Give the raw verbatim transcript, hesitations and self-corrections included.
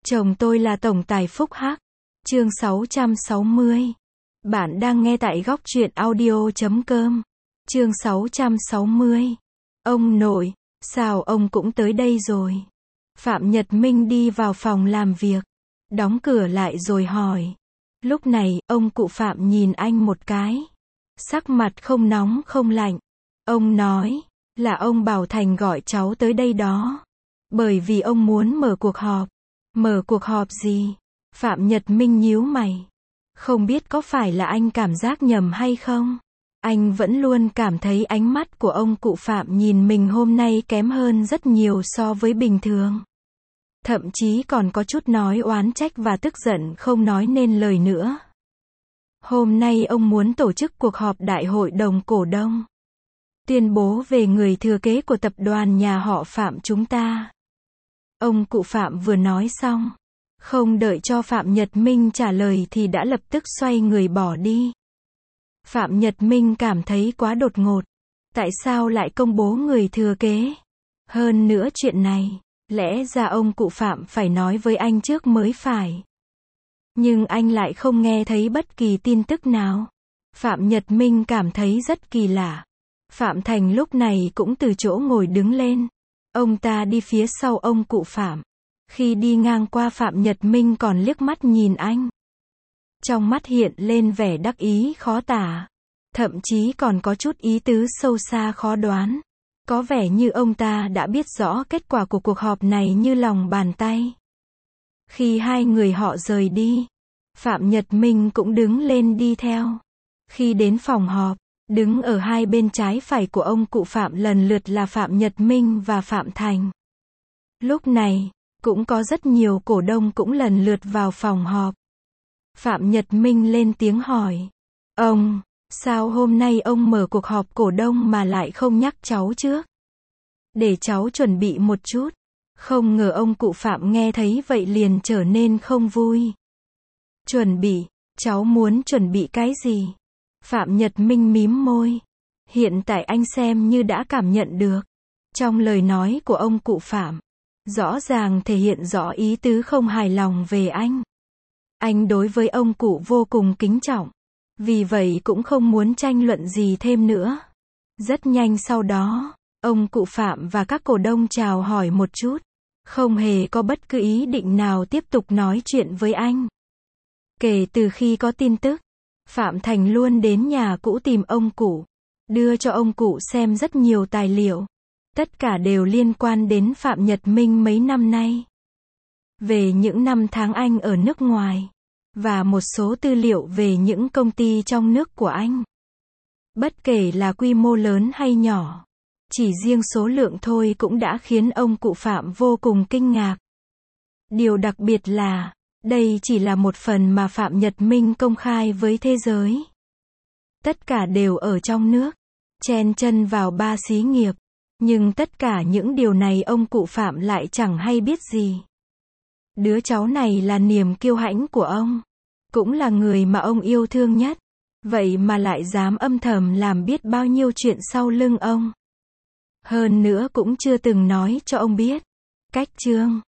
Chồng tôi là tổng tài Phúc Hắc. Chương sáu trăm sáu mươi. Bạn đang nghe tại góc truyện audio chấm com. Chương sáu trăm sáu mươi. Ông nội, sao ông cũng tới đây rồi? Phạm Nhật Minh đi vào phòng làm việc, đóng cửa lại rồi hỏi. Lúc này, ông cụ Phạm nhìn anh một cái. Sắc mặt không nóng không lạnh. Ông nói, là ông Bảo Thành gọi cháu tới đây đó. Bởi vì ông muốn mở cuộc họp. Mở cuộc họp gì? Phạm Nhật Minh nhíu mày. Không biết có phải là anh cảm giác nhầm hay không? Anh vẫn luôn cảm thấy ánh mắt của ông cụ Phạm nhìn mình hôm nay kém hơn rất nhiều so với bình thường. Thậm chí còn có chút nói oán trách và tức giận không nói nên lời nữa. Hôm nay ông muốn tổ chức cuộc họp đại hội đồng cổ đông. Tuyên bố về người thừa kế của tập đoàn nhà họ Phạm chúng ta. Ông cụ Phạm vừa nói xong, không đợi cho Phạm Nhật Minh trả lời thì đã lập tức xoay người bỏ đi. Phạm Nhật Minh cảm thấy quá đột ngột. Tại sao lại công bố người thừa kế? Hơn nữa chuyện này, lẽ ra ông cụ Phạm phải nói với anh trước mới phải. Nhưng anh lại không nghe thấy bất kỳ tin tức nào. Phạm Nhật Minh cảm thấy rất kỳ lạ. Phạm Thành lúc này cũng từ chỗ ngồi đứng lên. Ông ta đi phía sau ông cụ Phạm. Khi đi ngang qua Phạm Nhật Minh còn liếc mắt nhìn anh. Trong mắt hiện lên vẻ đắc ý khó tả. Thậm chí còn có chút ý tứ sâu xa khó đoán. Có vẻ như ông ta đã biết rõ kết quả của cuộc họp này như lòng bàn tay. Khi hai người họ rời đi, Phạm Nhật Minh cũng đứng lên đi theo. Khi đến phòng họp, đứng ở hai bên trái phải của ông cụ Phạm lần lượt là Phạm Nhật Minh và Phạm Thành. Lúc này, cũng có rất nhiều cổ đông cũng lần lượt vào phòng họp. Phạm Nhật Minh lên tiếng hỏi. Ông, sao hôm nay ông mở cuộc họp cổ đông mà lại không nhắc cháu trước? Để cháu chuẩn bị một chút. Không ngờ ông cụ Phạm nghe thấy vậy liền trở nên không vui. Chuẩn bị, cháu muốn chuẩn bị cái gì? Phạm Nhật Minh mím môi. Hiện tại anh xem như đã cảm nhận được. Trong lời nói của ông cụ Phạm, rõ ràng thể hiện rõ ý tứ không hài lòng về anh. Anh đối với ông cụ vô cùng kính trọng. Vì vậy cũng không muốn tranh luận gì thêm nữa. Rất nhanh sau đó, ông cụ Phạm và các cổ đông chào hỏi một chút. Không hề có bất cứ ý định nào tiếp tục nói chuyện với anh. Kể từ khi có tin tức, Phạm Thành luôn đến nhà cũ tìm ông cụ. Đưa cho ông cụ xem rất nhiều tài liệu. Tất cả đều liên quan đến Phạm Nhật Minh mấy năm nay. Về những năm tháng anh ở nước ngoài. Và một số tư liệu về những công ty trong nước của anh. Bất kể là quy mô lớn hay nhỏ. Chỉ riêng số lượng thôi cũng đã khiến ông cụ Phạm vô cùng kinh ngạc. Điều đặc biệt là, đây chỉ là một phần mà Phạm Nhật Minh công khai với thế giới. Tất cả đều ở trong nước. Chen chân vào ba xí nghiệp. Nhưng tất cả những điều này ông cụ Phạm lại chẳng hay biết gì. Đứa cháu này là niềm kiêu hãnh của ông. Cũng là người mà ông yêu thương nhất. Vậy mà lại dám âm thầm làm biết bao nhiêu chuyện sau lưng ông. Hơn nữa cũng chưa từng nói cho ông biết. Cách chương